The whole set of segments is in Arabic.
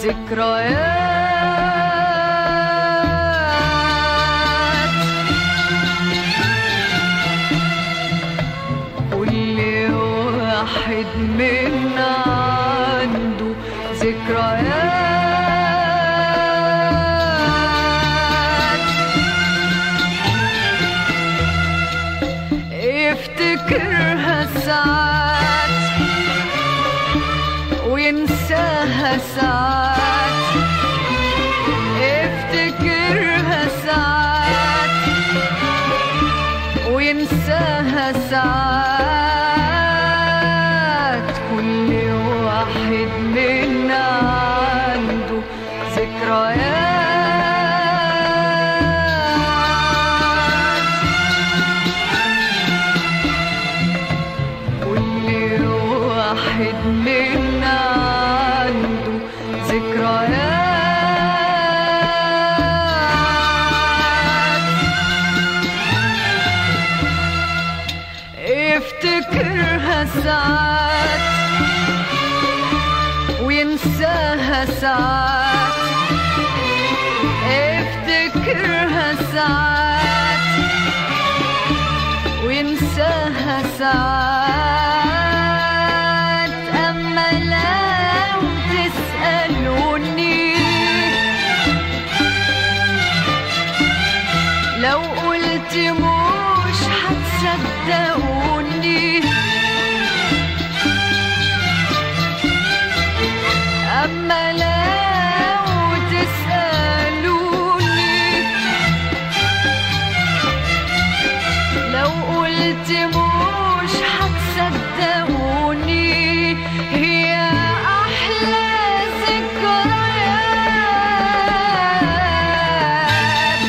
ذكريات. كل واحد منا عنده ذكريات، يفتكرها ساعات وينساها ساعات، يفتكرها ساعات وينساها ساعات. كل واحد منا عنده ذكريات، كل واحد منا عنده ذكريات، يفتكرها ساعات وينساها ساعات، يفتكرها ساعات وينساها ساعات. أما لو تسألوني، لو قلت مش هتصدقوني، أما لو تسألوني، لو قلت مش هتصدقوني. هي أحلى ذكريات،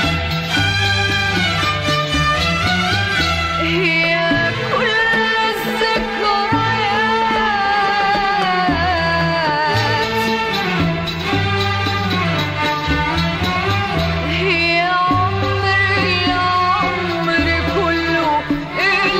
هي كل الذكريات، هي عمري عمري كله.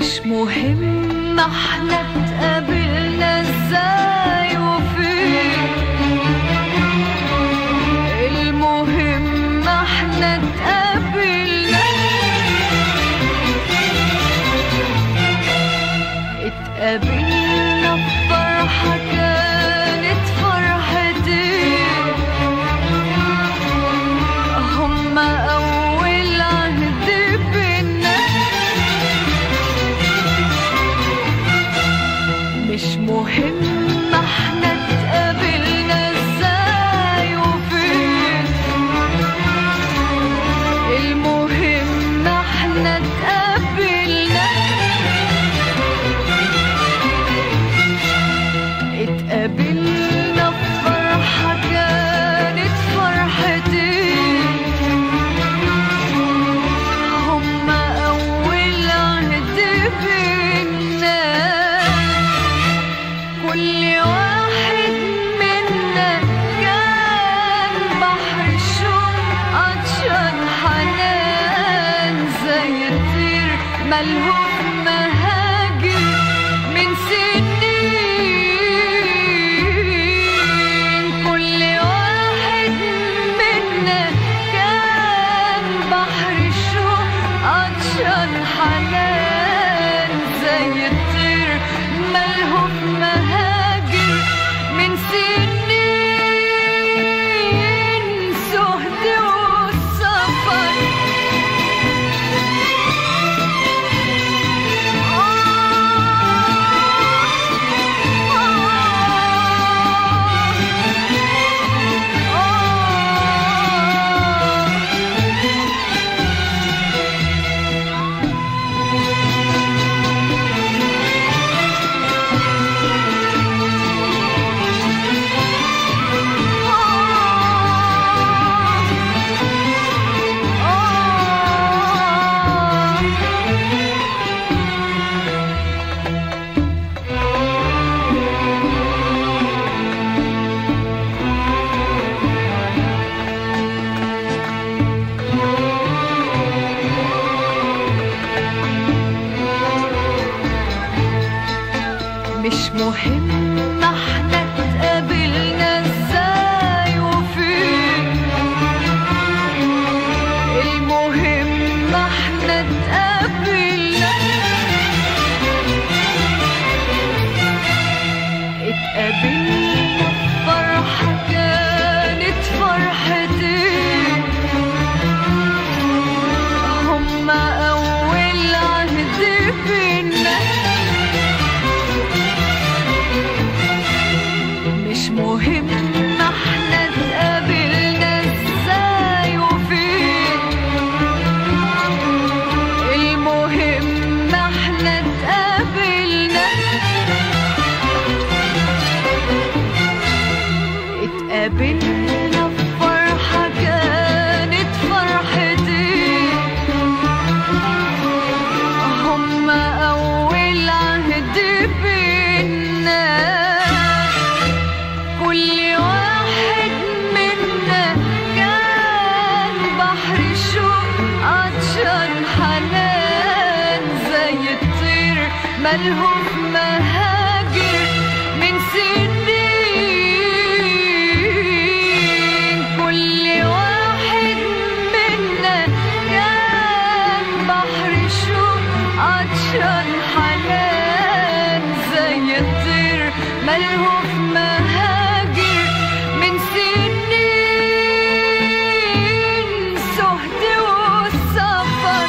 مش مهم احنا اتقابلنا ازاي وفين، المهم احنا اتقابلنا. اتقابلنا بفرحة كانت فرحتي، هما أول عهد بينا. مش مهم احنا اتقابلنا ازاي وفين، المهم احنا اتقابلنا. اتقابلنا بفرحة كانت فرحتي، هما أول عهد بينا. كل واحد منا كان بحر الشوق عطشان حنان، زي الطير ملهوف مهاجر من سنين. كل واحد منا كان بحر الشوق عطشان حنان، زي الطير ملهوف مهاجر من سنين. سهد والسفر مش مهم احنا اتقابلنا ازاي وفين، المهم احنا اتقابلنا. اتقابلنا بفرحة كانت فرحتي، هما أول عهد بينا. مش مهم احنا اتقابلنا ازاي وفين، المهم احنا اتقابلنا. اتقابلنا بفرحة كانت فرحتي، هما أول عهد بينا. كل واحد منا كان بحر الشوق عطشان حنان، زي الطير ملهوف مهاجر من سنين. كل واحد منا كان بحر الشوق عطشان حنان، زي الطير ملهوف مهاجر من سنين. سهد والسفر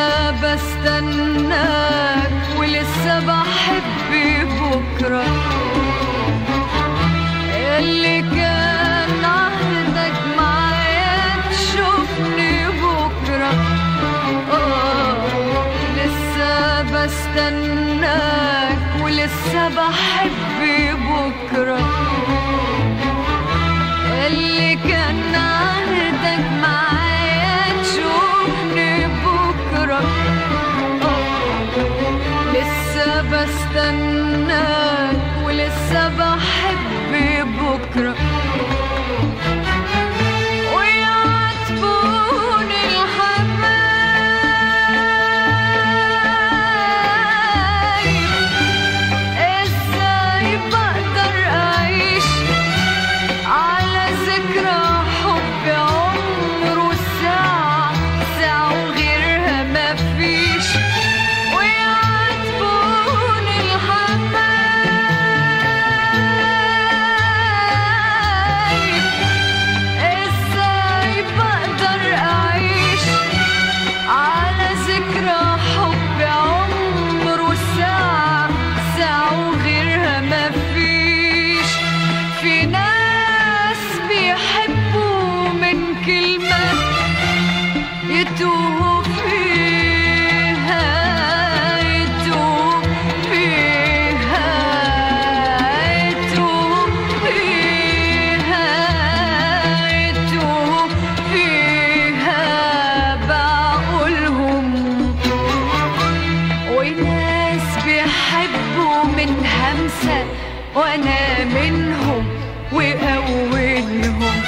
بستناك ولسه بحب بكرة، اللي كان عهدك معايا تشوفني بكرة. لسه بستناك ولسه بحب بكرة، اللي كان عهدك معايا تشوفني بكرة. لسه بستناك ولسه بحب بكرة، ويعاتبوني الحبايب ازاي بقدر اعيش على ذكرى حب عمره ساعة ساعة وغيرها مفيش. ويعاتبوني الحبايب ازاي بقدر اعيش على ذكرى حب عمره ساعة ساعة وغيرها مفيش. في ناس بيحبوا من كلمة يتوهوا فيها يتوهوا فيها يتوهوا فيها يتوهوا فيها بعقولهم، وناس بيحبوا من همسة وأنا منهم وأولهم.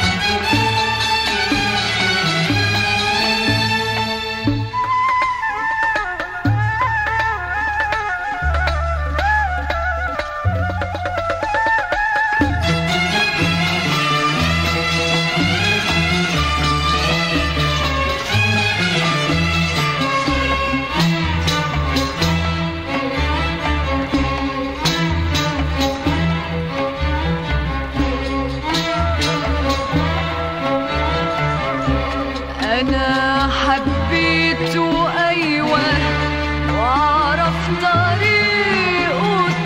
أنا حبيته أيوة وأعرف طريقه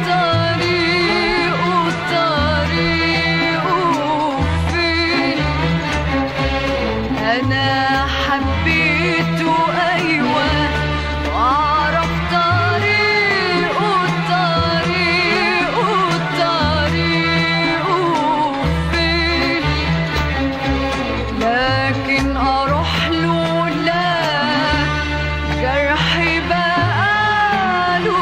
طريقه طريقه فين. أنا حبيته أيوة وأعرف طريقه طريقه طريقه فين، لكن أروح له لا جرحي بقاله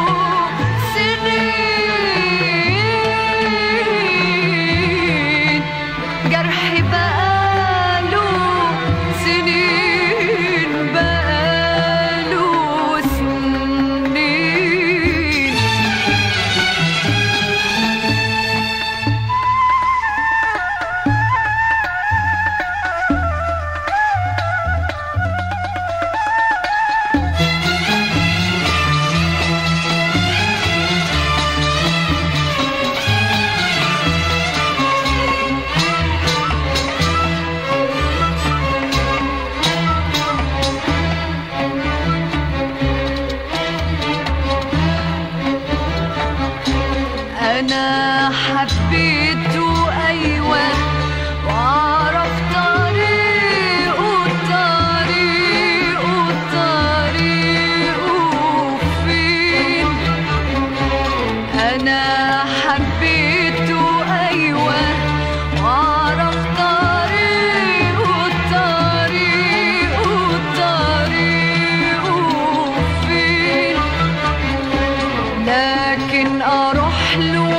سنين، جرحي بقاله سنين بقاله سنين. أنا حبيته أيوة وأعرف طريقه طريقه طريقه فين. أنا حبيته أيوة وأعرف طريقه طريقه طريقه فين، لكن أروح له